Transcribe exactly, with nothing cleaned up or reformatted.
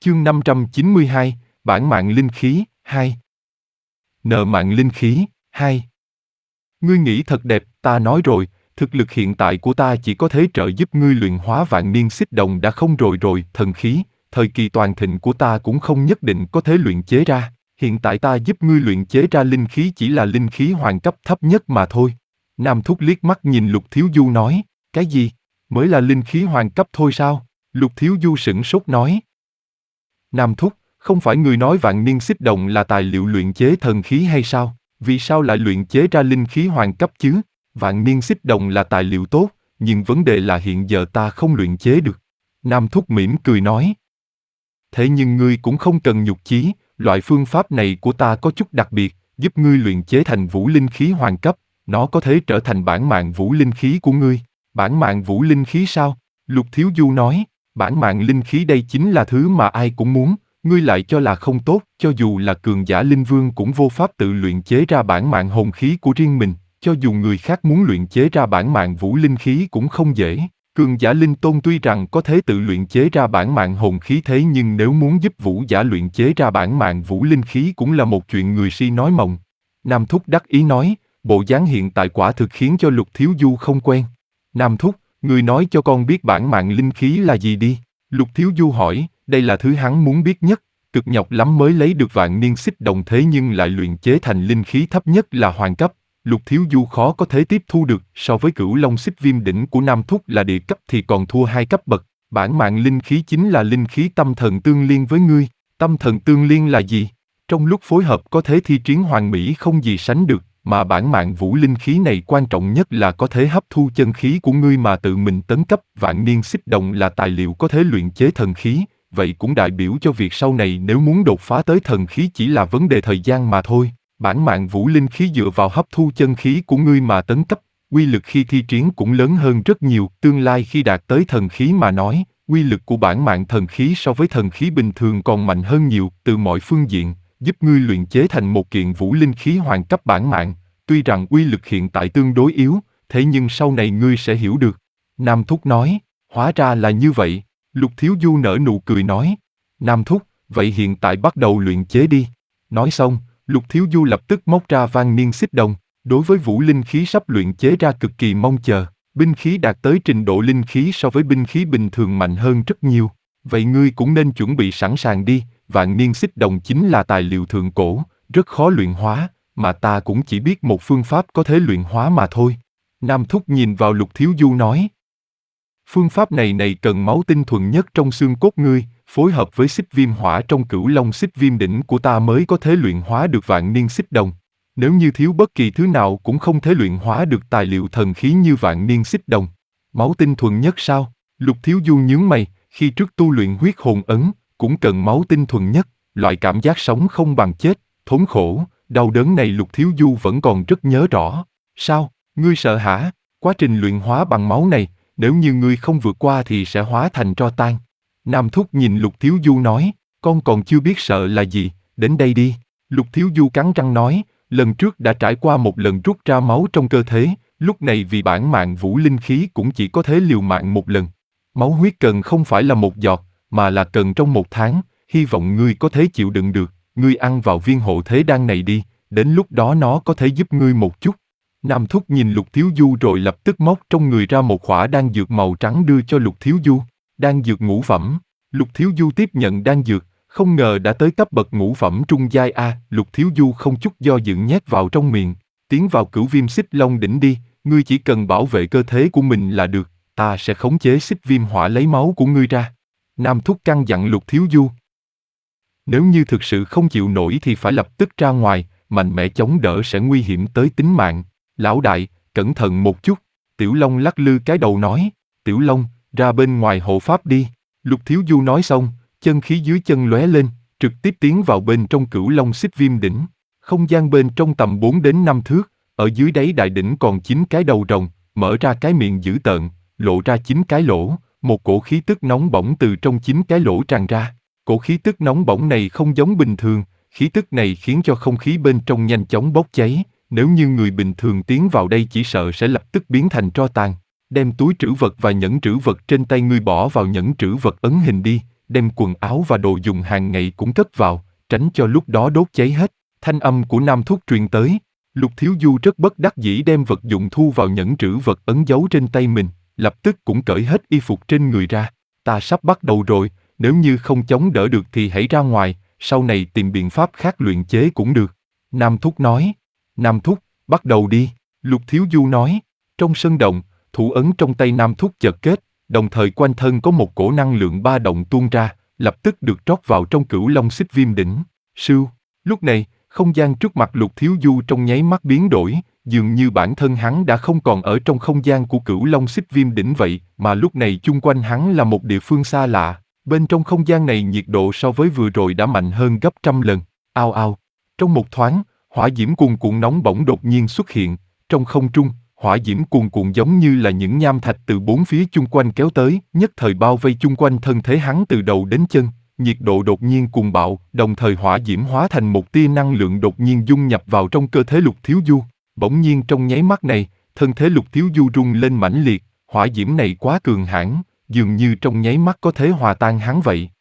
Chương năm trăm chín mươi hai, Bản mạng linh khí, hai. Nợ mạng linh khí, hai. Ngươi nghĩ thật đẹp, ta nói rồi, thực lực hiện tại của ta chỉ có thể trợ giúp ngươi luyện hóa vạn niên xích đồng đã không rồi rồi, thần khí, thời kỳ toàn thịnh của ta cũng không nhất định có thể luyện chế ra, hiện tại ta giúp ngươi luyện chế ra linh khí chỉ là linh khí hoàng cấp thấp nhất mà thôi. Nam Thúc liếc mắt nhìn Lục Thiếu Du nói, cái gì? Mới là linh khí hoàng cấp thôi sao? Lục Thiếu Du sửng sốt nói. Nam Thúc, không phải người nói vạn niên xích đồng là tài liệu luyện chế thần khí hay sao? Vì sao lại luyện chế ra linh khí hoàng cấp chứ? Vạn niên xích đồng là tài liệu tốt, nhưng vấn đề là hiện giờ ta không luyện chế được. Nam Thúc mỉm cười nói. Thế nhưng ngươi cũng không cần nhục chí, loại phương pháp này của ta có chút đặc biệt, giúp ngươi luyện chế thành vũ linh khí hoàng cấp, nó có thể trở thành bản mạng vũ linh khí của ngươi. Bản mạng vũ linh khí sao? Lục Thiếu Du nói, bản mạng linh khí đây chính là thứ mà ai cũng muốn, ngươi lại cho là không tốt, cho dù là cường giả linh vương cũng vô pháp tự luyện chế ra bản mạng hồn khí của riêng mình, cho dù người khác muốn luyện chế ra bản mạng vũ linh khí cũng không dễ. Cường giả linh tôn tuy rằng có thể tự luyện chế ra bản mạng hồn khí thế nhưng nếu muốn giúp vũ giả luyện chế ra bản mạng vũ linh khí cũng là một chuyện người si nói mộng. Nam Thúc đắc ý nói, bộ dáng hiện tại quả thực khiến cho Lục Thiếu Du không quen. Nam Thúc, người nói cho con biết bản mạng linh khí là gì đi. Lục Thiếu Du hỏi, đây là thứ hắn muốn biết nhất, cực nhọc lắm mới lấy được vạn niên xích đồng thế nhưng lại luyện chế thành linh khí thấp nhất là hoàng cấp. Lục Thiếu Du khó có thể tiếp thu được, so với Cửu Long Xích Viêm đỉnh của Nam Thúc là địa cấp thì còn thua hai cấp bậc. Bản mạng linh khí chính là linh khí tâm thần tương liên với ngươi. Tâm thần tương liên là gì? Trong lúc phối hợp có thể thi triển hoàn mỹ không gì sánh được, mà bản mạng vũ linh khí này quan trọng nhất là có thể hấp thu chân khí của ngươi mà tự mình tấn cấp. Vạn niên xích đồng là tài liệu có thể luyện chế thần khí, vậy cũng đại biểu cho việc sau này nếu muốn đột phá tới thần khí chỉ là vấn đề thời gian mà thôi. Bản mạng vũ linh khí dựa vào hấp thu chân khí của ngươi mà tấn cấp, uy lực khi thi triển cũng lớn hơn rất nhiều. Tương lai khi đạt tới thần khí mà nói, uy lực của bản mạng thần khí so với thần khí bình thường còn mạnh hơn nhiều từ mọi phương diện, giúp ngươi luyện chế thành một kiện vũ linh khí hoàng cấp bản mạng. Tuy rằng uy lực hiện tại tương đối yếu, thế nhưng sau này ngươi sẽ hiểu được. Nam Thúc nói, hóa ra là như vậy. Lục Thiếu Du nở nụ cười nói, Nam Thúc, vậy hiện tại bắt đầu luyện chế đi. Nói xong, Lục Thiếu Du lập tức móc ra vạn niên xích đồng, đối với vũ linh khí sắp luyện chế ra cực kỳ mong chờ, binh khí đạt tới trình độ linh khí so với binh khí bình thường mạnh hơn rất nhiều. Vậy ngươi cũng nên chuẩn bị sẵn sàng đi, vạn niên xích đồng chính là tài liệu thượng cổ, rất khó luyện hóa, mà ta cũng chỉ biết một phương pháp có thể luyện hóa mà thôi. Nam Thúc nhìn vào Lục Thiếu Du nói, phương pháp này này cần máu tinh thuần nhất trong xương cốt ngươi, phối hợp với xích viêm hỏa trong Cửu Long Xích Viêm đỉnh của ta mới có thể luyện hóa được vạn niên xích đồng. Nếu như thiếu bất kỳ thứ nào cũng không thể luyện hóa được tài liệu thần khí như vạn niên xích đồng. Máu tinh thuần nhất sao? Lục Thiếu Du nhướng mày, khi trước tu luyện huyết hồn ấn, cũng cần máu tinh thuần nhất, loại cảm giác sống không bằng chết, thốn khổ, đau đớn này Lục Thiếu Du vẫn còn rất nhớ rõ. Sao? Ngươi sợ hả? Quá trình luyện hóa bằng máu này, nếu như ngươi không vượt qua thì sẽ hóa thành tro tan. Nam Thúc nhìn Lục Thiếu Du nói, con còn chưa biết sợ là gì, đến đây đi. Lục Thiếu Du cắn răng nói, lần trước đã trải qua một lần rút ra máu trong cơ thể, lúc này vì bản mạng vũ linh khí cũng chỉ có thể liều mạng một lần. Máu huyết cần không phải là một giọt, mà là cần trong một tháng, hy vọng ngươi có thể chịu đựng được, ngươi ăn vào viên hộ thế đan này đi, đến lúc đó nó có thể giúp ngươi một chút. Nam Thúc nhìn Lục Thiếu Du rồi lập tức móc trong người ra một khỏa đan dược màu trắng đưa cho Lục Thiếu Du. Đan dược ngũ phẩm. Lục Thiếu Du tiếp nhận đan dược, không ngờ đã tới cấp bậc ngũ phẩm trung giai A. Lục Thiếu Du không chút do dự nhét vào trong miệng, tiến vào Cửu Viêm Xích Long đỉnh đi, ngươi chỉ cần bảo vệ cơ thể của mình là được, ta sẽ khống chế xích viêm hỏa lấy máu của ngươi ra. Nam Thúc căn dặn Lục Thiếu Du. Nếu như thực sự không chịu nổi thì phải lập tức ra ngoài, mạnh mẽ chống đỡ sẽ nguy hiểm tới tính mạng. Lão đại, cẩn thận một chút. Tiểu Long lắc lư cái đầu nói, Tiểu Long, ra bên ngoài hộ pháp đi. Lục Thiếu Du nói xong, chân khí dưới chân lóe lên, trực tiếp tiến vào bên trong Cửu Long Xích Viêm đỉnh. Không gian bên trong tầm bốn đến năm thước, ở dưới đáy đại đỉnh còn chín cái đầu rồng, mở ra cái miệng dữ tợn, lộ ra chín cái lỗ, một cổ khí tức nóng bỏng từ trong chín cái lỗ tràn ra. Cổ khí tức nóng bỏng này không giống bình thường, khí tức này khiến cho không khí bên trong nhanh chóng bốc cháy, nếu như người bình thường tiến vào đây chỉ sợ sẽ lập tức biến thành tro tàn. Đem túi trữ vật và nhẫn trữ vật trên tay ngươi bỏ vào nhẫn trữ vật ấn hình đi, đem quần áo và đồ dùng hàng ngày cũng cất vào, tránh cho lúc đó đốt cháy hết. Thanh âm của Nam Thúc truyền tới. Lục Thiếu Du rất bất đắc dĩ đem vật dụng thu vào nhẫn trữ vật ấn dấu trên tay mình, lập tức cũng cởi hết y phục trên người ra. Ta sắp bắt đầu rồi, nếu như không chống đỡ được thì hãy ra ngoài, sau này tìm biện pháp khác luyện chế cũng được. Nam Thúc nói. Nam Thúc, bắt đầu đi. Lục Thiếu Du nói. Trong sân động, thủ ấn trong tay Nam Thúc chợt kết, đồng thời quanh thân có một cổ năng lượng ba động tuôn ra, lập tức được trót vào trong Cửu Long Xích Viêm Đỉnh. Sưu. Lúc này, không gian trước mặt Lục Thiếu Du trong nháy mắt biến đổi, dường như bản thân hắn đã không còn ở trong không gian của Cửu Long Xích Viêm Đỉnh vậy, mà lúc này chung quanh hắn là một địa phương xa lạ. Bên trong không gian này nhiệt độ so với vừa rồi đã mạnh hơn gấp trăm lần. Ao ao. Trong một thoáng, hỏa diễm cuồn cuộn nóng bỏng đột nhiên xuất hiện. Trong không trung, hỏa diễm cuồn cuộn giống như là những nham thạch từ bốn phía chung quanh kéo tới, nhất thời bao vây chung quanh thân thể hắn từ đầu đến chân. Nhiệt độ đột nhiên cuồng bạo, đồng thời hỏa diễm hóa thành một tia năng lượng đột nhiên dung nhập vào trong cơ thể Lục Thiếu Du. Bỗng nhiên trong nháy mắt này, thân thể Lục Thiếu Du rung lên mãnh liệt, hỏa diễm này quá cường hãn, dường như trong nháy mắt có thể hòa tan hắn vậy.